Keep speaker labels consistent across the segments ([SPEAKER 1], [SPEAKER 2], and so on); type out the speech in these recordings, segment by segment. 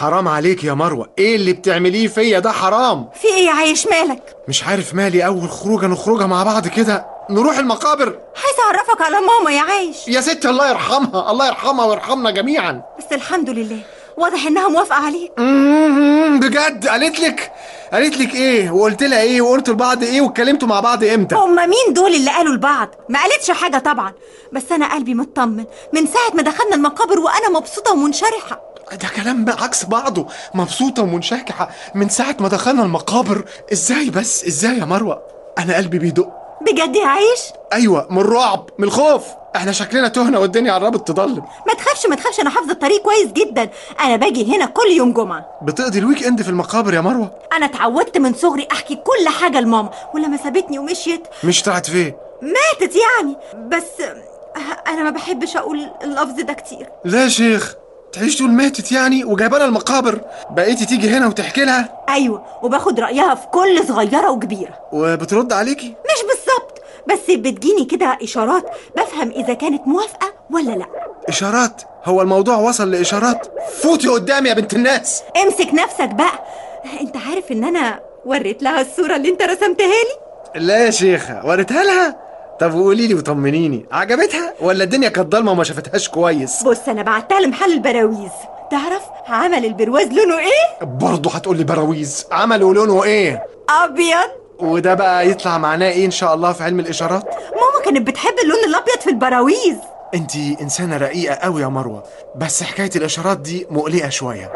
[SPEAKER 1] حرام عليك يا مروة، ايه اللي بتعمليه فيا ده؟ حرام.
[SPEAKER 2] في ايه يا عايش مالك؟
[SPEAKER 1] مش عارف مالي، اول خروجه نخرجها مع بعض كده نروح المقابر.
[SPEAKER 2] عايز اعرفك على ماما يا عايش.
[SPEAKER 1] يا ستي الله يرحمها، الله يرحمها ويرحمنا جميعا.
[SPEAKER 2] بس الحمد لله واضح انها موافقة عليك.
[SPEAKER 1] بجد؟ قالت لك ايه؟ وقلت لها ايه؟ وقلت لبعض ايه؟ واتكلمتوا مع بعض امتى؟
[SPEAKER 2] هما مين دول اللي قالوا لبعض؟ ما قالتش حاجة طبعا، بس انا قلبي مطمن من ساعة ما دخلنا المقابر وانا مبسوطة ومنشرحة.
[SPEAKER 1] ده كلام بقى عكس بعضه. مبسوطة ومنشكحة من ساعة ما دخلنا المقابر؟ ازاي بس؟ ازاي يا مروة؟ انا قلبي بيدق.
[SPEAKER 2] بجد يا عايش؟
[SPEAKER 1] ايوه، من الرعب، من الخوف. احنا شكلنا تهنا والدنيا قربت تضلم.
[SPEAKER 2] ما تخافش انا حافظة الطريق كويس جدا. انا باجي هنا كل يوم جمعة.
[SPEAKER 1] بتقضي الويك اند في المقابر يا مروة؟
[SPEAKER 2] انا اتعودت من صغري احكي كل حاجة لماما، ولما سابتني ومشيت.
[SPEAKER 1] مش طلعت فين؟
[SPEAKER 2] ماتت يعني. بس انا ما بحبش اقول اللفظ ده كتير.
[SPEAKER 1] لا يا شيخ، تعيش تقول ماتت يعني وجايبانا المقابر؟ بقيتي تيجي هنا وتحكي لها؟
[SPEAKER 2] ايوه، وباخد رأيها في كل صغيرة وكبيرة.
[SPEAKER 1] وبترد عليكي؟
[SPEAKER 2] مش بالظبط، بس بتجيني كده اشارات بفهم اذا كانت موافقة ولا لا.
[SPEAKER 1] اشارات؟ هو الموضوع وصل لاشارات؟ فوتي قدامي يا بنت الناس.
[SPEAKER 2] امسك نفسك بقى. انت عارف ان انا وريت لها الصورة اللي انت رسمتها لي؟
[SPEAKER 1] لا يا شيخة، وريتها لها؟ طب وقولي لي وطمنيني، عجبتها ولا الدنيا كانت ضلمه وما شافتهاش كويس؟
[SPEAKER 2] بص، انا بعتها لمحل البراويز. تعرف عمل البرواز لونه ايه؟
[SPEAKER 1] برضه هتقولي براويز؟ عملوا لونه ايه؟
[SPEAKER 2] ابيض.
[SPEAKER 1] وده بقى يطلع معناه ايه ان شاء الله في علم الاشارات؟
[SPEAKER 2] ماما كانت بتحب اللون الابيض في البراويز.
[SPEAKER 1] انتي انسانه رقيقه قوي يا مروه، بس حكايه الاشارات دي مقلقه شويه.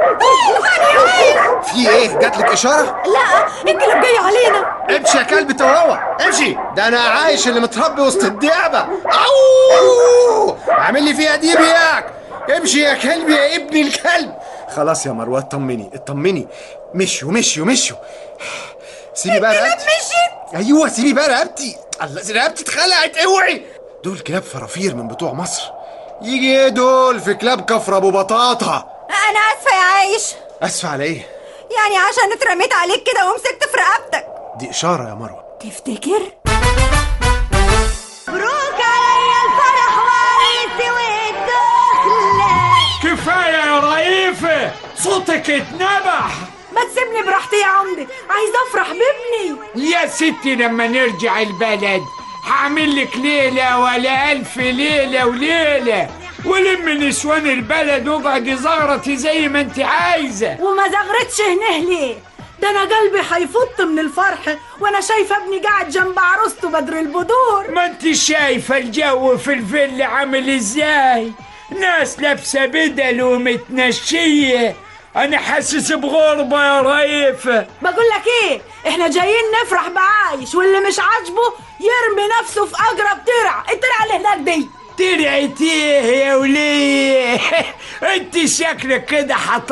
[SPEAKER 1] في ايه؟ جاتلك اشاره؟
[SPEAKER 2] لا، الكلاب جاي علينا.
[SPEAKER 1] امشي يا كلب تهوى، امشي. ده انا عايش اللي متربي وسط الدعبه. اوه، عامل لي فيها دي بياك. امشي يا كلب يا ابني الكلب. خلاص يا مروه، اطمني. مشيوا. سيبي بقى رقبتي. ايوه سيبي بقى رقبتي. الله، رقبتي اتخلعت، اوعي. دول كلاب فرافير من بتوع مصر. يجي ايه دول في كلاب كفر ابو بطاطا.
[SPEAKER 2] انا اسفه يا عايش.
[SPEAKER 1] اسفه على ايه؟
[SPEAKER 2] يعني عشان اترميت عليك كده ومسكت في رقبتك.
[SPEAKER 1] دي اشاره يا مروه.
[SPEAKER 2] تفتكر؟ مبروك عليا الفرح وعريسي والدخله.
[SPEAKER 3] كفايه يا رئيفه، صوتك اتنبح.
[SPEAKER 2] ما تسيبني براحتي يا عمدي، عايز افرح بابني.
[SPEAKER 3] يا ستي لما نرجع البلد هعمل لك ليله ولا الف ليله وليله، ولم نسوان البلد واقعدي زغرتي زي ما انت عايزه.
[SPEAKER 2] وما زغرتش هنه ليه؟ ده انا قلبي هيفط من الفرح وانا شايفه ابني قاعد جنب عروسته بدر البدور.
[SPEAKER 3] ما انت شايفه الجو في الفيلا عامل ازاي؟ ناس لابسه بدل ومتنشيه. انا حاسس بغربه يا رئيفه.
[SPEAKER 2] بقول لك ايه، احنا جايين نفرح بعايش، واللي مش عاجبه يرمي نفسه في اقرب الترعه اللي هناك دي.
[SPEAKER 3] ترعت ايه يا وليه؟ انت شكلك كده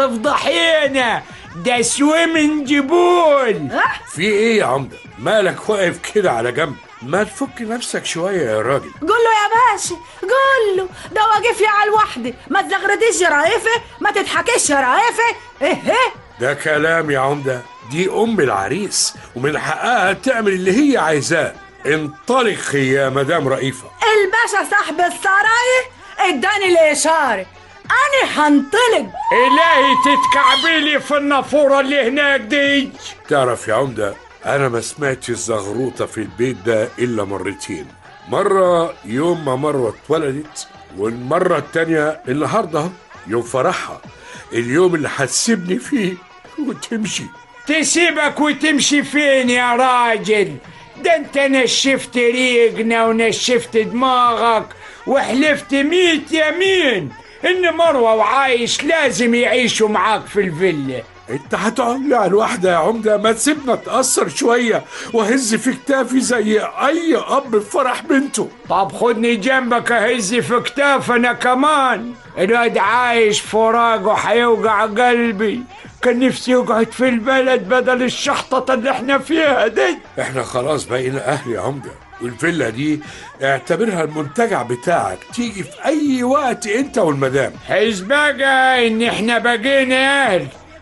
[SPEAKER 3] هتفضحينا، ده سويمنج بول.
[SPEAKER 4] في ايه يا عمده؟ مالك واقف كده على جنب؟ ما تفك نفسك شويه يا راجل.
[SPEAKER 2] قول له يا باشا، قول له ده واقف يا على الوحده. ما تزغرديش يا رئيفه، ما تضحكيش يا رئيفه. ايه
[SPEAKER 4] ده كلام يا عمده؟ دي ام العريس ومن حقها تعمل اللي هي عايزاه. انطلق يا مدام رئيفه.
[SPEAKER 2] الباشا صاحب السرايا اداني الاشاره، انا هنطلق.
[SPEAKER 3] الهي تتكعبلي في النافوره اللي هناك دي.
[SPEAKER 4] تعرف يا عمده، انا ما سمعتش الزغروطه في البيت ده الا مرتين. مره يوم ما مروه اتولدت، والمره التانيه النهارده يوم فرحها، اليوم اللي هتسيبني فيه وتمشي.
[SPEAKER 3] تسيبك وتمشي فين يا راجل؟ ده انت نشفت ريقنا ونشفت دماغك وحلفت 100 يمين ان مروه وعايش لازم يعيشوا معاك في الفيلا.
[SPEAKER 4] انت هتقعد لي على الواحده يا عمده؟ ما تسيبنا اتأثر شويه وهز في كتافي زي اي اب في فرح بنته.
[SPEAKER 3] طب خدني جنبك اهز في كتافنا كمان. الواد عايش فراق وحيوجع قلبي، كان نفسي يقعد في البلد بدل الشحطة اللي احنا فيها دي.
[SPEAKER 4] احنا خلاص بقينا اهل يا عمده، والفيلا دي اعتبرها المنتجع بتاعك، تيجي في اي وقت انت والمدام.
[SPEAKER 3] حيث بقى ان احنا بقينا اهل،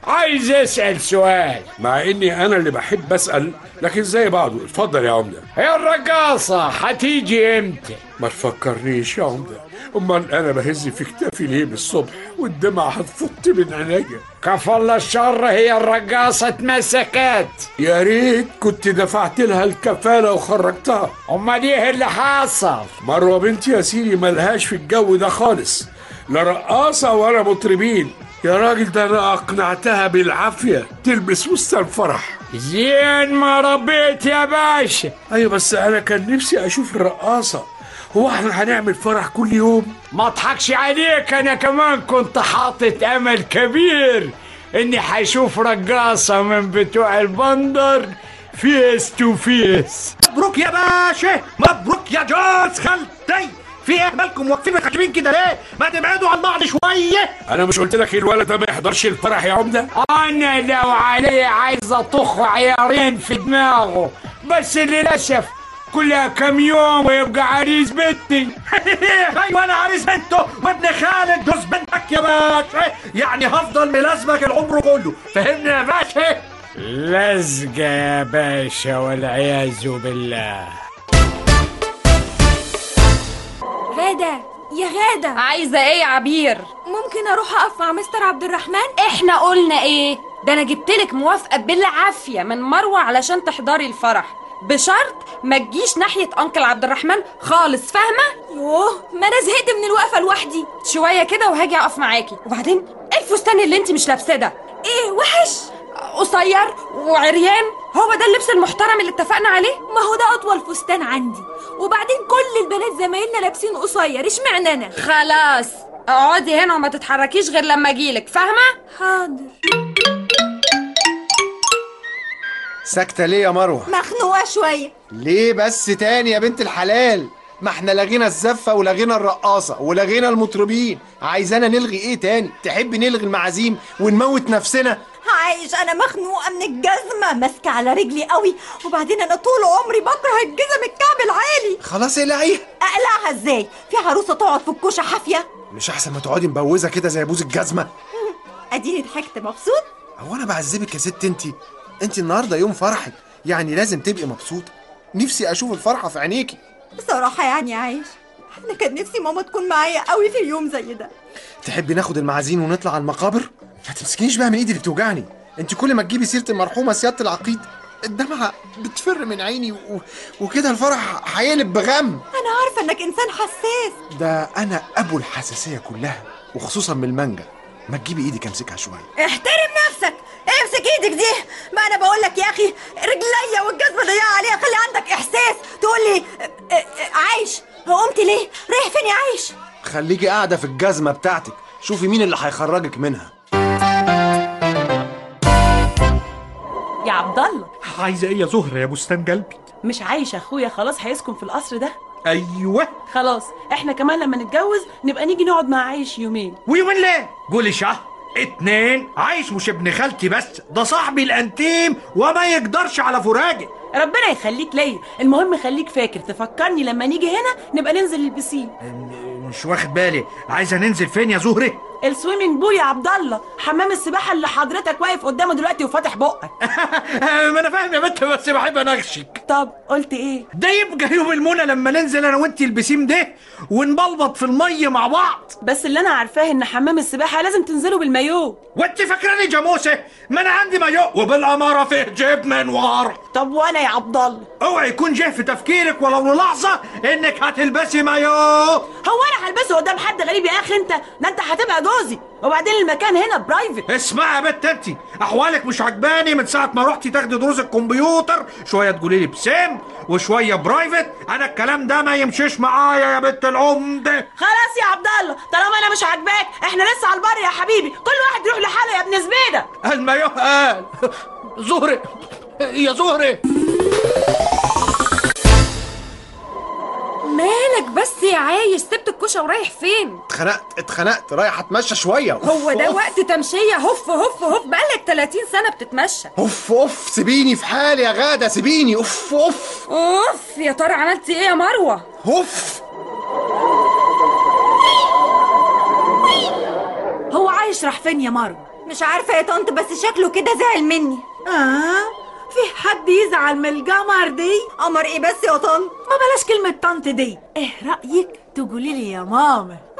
[SPEAKER 3] عايز اسأل سؤال.
[SPEAKER 4] مع اني انا اللي بحب اسأل، لكن زي بعضه. اتفضل يا عمدة.
[SPEAKER 3] هي الرقاصة هتيجي امتى؟
[SPEAKER 4] ما تفكرنيش يا عمدة، امال انا بهز في كتافي ليه بالصبح والدمعة هتفط من عينيا.
[SPEAKER 3] كفى الله الشر، هي الرقاصة اتمسكت.
[SPEAKER 4] يا ريت كنت دفعت لها الكفالة وخرجتها.
[SPEAKER 3] امال ايه اللي حصل؟
[SPEAKER 4] مروة بنتي يا سيدي ملهاش في الجو ده خالص، لا رقاصة ولا مطربين. يا راجل ده انا اقنعتها بالعافية تلبس فستان فرح.
[SPEAKER 3] زين ما ربيت يا باشا.
[SPEAKER 4] ايوه بس انا كان نفسي اشوف الرقاصة. هو احنا هنعمل فرح كل يوم؟
[SPEAKER 3] ما اضحكش عليك، انا كمان كنت حاطط امل كبير اني حشوف رقاصة من بتوع البندر فيس تو فيس.
[SPEAKER 5] مبروك يا باشا، مبروك يا جوز خالتي. في ايه مالكم واقفين خاشبين كده ليه؟ ما تبعدوا عن بعض شويه.
[SPEAKER 4] انا مش قلت لك الولد ده ما يحضرش الفرح يا عمده؟
[SPEAKER 3] انا لو عليه عايز اطخ عيارين في دماغه، بس للاسف كلها كم يوم ويبقى عريس بنتي.
[SPEAKER 5] ايوه انا عريس بنته وابن خالد جوز بنتك يا باشا، يعني هفضل ملازمك العمر كله، فهمني يا باشا؟
[SPEAKER 3] لزقة يا باشا والعياذ بالله.
[SPEAKER 6] غادة يا غادة،
[SPEAKER 7] عايزة ايه يا عبير؟
[SPEAKER 6] ممكن اروح اقف مع مستر عبد الرحمن؟
[SPEAKER 7] احنا قلنا ايه؟ ده انا جبتلك موافقة بالعافية من مروة علشان تحضري الفرح، بشرط ما تجيش ناحية انكل عبد الرحمن خالص، فاهمة؟
[SPEAKER 6] يوه، ما انا زهقت من الوقفة لوحدي.
[SPEAKER 7] شوية كده وهاجي اقف معاكي. وبعدين ايه الفستان اللي انت مش لابساه ده؟
[SPEAKER 6] ايه وحش؟
[SPEAKER 7] قصير وعريان، هو ده اللبس المحترم اللي اتفقنا عليه؟
[SPEAKER 6] ما هو ده اطول فستان عندي، وبعدين كل البنات زمايلنا لابسين قصير، اشمعنى انا؟
[SPEAKER 7] خلاص اقعدي هنا وما تتحركيش غير لما اجيلك، فاهمة؟
[SPEAKER 6] حاضر.
[SPEAKER 1] ساكتة ليه يا مروة؟
[SPEAKER 6] مخنوقة شوية.
[SPEAKER 1] ليه بس تاني يا بنت الحلال؟ ما احنا لغينا الزفة ولغينا الرقاصة ولغينا المطربين، عايزانا نلغي ايه تاني؟ تحبي نلغي المعازيم ونموت نفسنا؟
[SPEAKER 6] عايش، انا مخنوقة من الجزمة، ماسكة على رجلي قوي، وبعدين انا طول عمري بكره الجزم الكعب العالي.
[SPEAKER 1] خلاص اقلعيها.
[SPEAKER 6] اقلعها ازاي؟ في عروسة تقعد في الكوشة حافية؟
[SPEAKER 1] مش احسن ما تقعدي مبوزة كده زي بوز الجزمة؟
[SPEAKER 6] اديني ضحكت مبسوط؟
[SPEAKER 1] هو انا بعذبك يا ست؟ انت النهارده يوم فرحك، يعني لازم تبقي مبسوطة. نفسي اشوف الفرحة في عينيكي.
[SPEAKER 6] بصراحة يعني عايش، انا كان نفسي ماما تكون معايا قوي في يوم زي ده.
[SPEAKER 1] تحبي ناخد المعازين ونطلع على المقابر؟ ما تمسكينيش بقى من ايدي اللي بتوجعني. انت كل ما تجيبي سيرة المرحومة سيادة العقيد الدمعة بتفر من عيني وكده الفرح هيقلب بغم.
[SPEAKER 6] انا عارفة انك انسان حساس.
[SPEAKER 1] ده انا ابو الحساسية كلها، وخصوصا من المانجا. ما تجيبي ايدك امسكها شوية.
[SPEAKER 6] احترم نفسك، امسك ايدك دي. ما انا بقول لك يا اخي، رجليا والجزمة ضيقة عليها، خلي عندك احساس. تقول لي عايش، قمت ليه؟ رايح فين يا عايش؟
[SPEAKER 1] خليكي قاعدة في الجزمة بتاعتك، شوفي مين اللي هيخرجك منها.
[SPEAKER 8] يا عبد الله،
[SPEAKER 5] عايزه ايه يا زهره يا بستان قلبي؟
[SPEAKER 8] مش عايش اخويا خلاص هيسكن في القصر ده؟
[SPEAKER 5] ايوه
[SPEAKER 8] خلاص احنا كمان لما نتجوز نبقى نيجي نقعد مع عايش يومين.
[SPEAKER 5] ويومين ليه؟ قولي شهر 2. عايش مش ابن خالتي بس، ده صاحبي الانتيم وما يقدرش على فراقي.
[SPEAKER 8] ربنا يخليك ليا، المهم خليك فاكر تفكرني لما نيجي هنا نبقى ننزل البسين.
[SPEAKER 5] مش واخد بالي، عايزه ننزل فين يا زهره؟
[SPEAKER 8] السويمنج بول يا عبد الله، حمام السباحه اللي حضرتك واقف قدامه دلوقتي وفاتح بقك.
[SPEAKER 5] ما انا فاهم يا بنت، بس بحب انغشك.
[SPEAKER 8] طب قلت ايه؟
[SPEAKER 5] ده يبقى يوم المنى لما ننزل انا وانتي البسيم ده ونبلبط في الميه مع بعض.
[SPEAKER 8] بس اللي انا عارفاه ان حمام السباحه لازم تنزلوا بالمايو.
[SPEAKER 5] وانت فاكراني جاموسه؟ ما انا عندي مايو وبالاماره فيه جيب من ورا.
[SPEAKER 8] طب وانا يا عبد الله؟
[SPEAKER 5] اوعي يكون جه في تفكيرك ولو للحظه انك هتلبسي مايو.
[SPEAKER 8] هو انا هلبسه قدام حد غريب يا اخي؟ انت ده انت هتبقى جوزي، وبعدين المكان هنا برايفت.
[SPEAKER 5] اسمعي يا بنت، انت احوالك مش عجباني من ساعه ما رحتي تاخدي دروس الكمبيوتر، شويه تقولي لي بسيم وشويه برايفت. انا الكلام ده ما يمشيش معايا يا بنت العمده.
[SPEAKER 8] خلاص يا عبد الله، طالما انا مش عاجباك احنا لسه على البر يا حبيبي، كل واحد يروح لحاله يا ابن زبيده.
[SPEAKER 5] المايو قال زهره يا زهره.
[SPEAKER 7] مالك بس يا عايش؟ سبت الكوشه ورايح فين؟
[SPEAKER 1] اتخنقت رايح اتمشى شويه.
[SPEAKER 7] هو ده وقت تمشيه؟ هف هف هف، بقالك 30 سنه بتتمشى.
[SPEAKER 1] اوف سيبيني في حالي يا غاده، سيبيني. اوف.
[SPEAKER 7] يا ترى عملتي ايه يا مروه؟
[SPEAKER 1] اوف.
[SPEAKER 2] هو عايش راح فين يا مروه؟
[SPEAKER 6] مش عارفة يا طنط، بس شكله كده زعل مني.
[SPEAKER 2] في حد يزعل من القمر دي؟
[SPEAKER 6] قمر ايه بس يا طنط؟
[SPEAKER 2] ما بلاش كلمة طنط دي. ايه رأيك تقولي لي يا ماما؟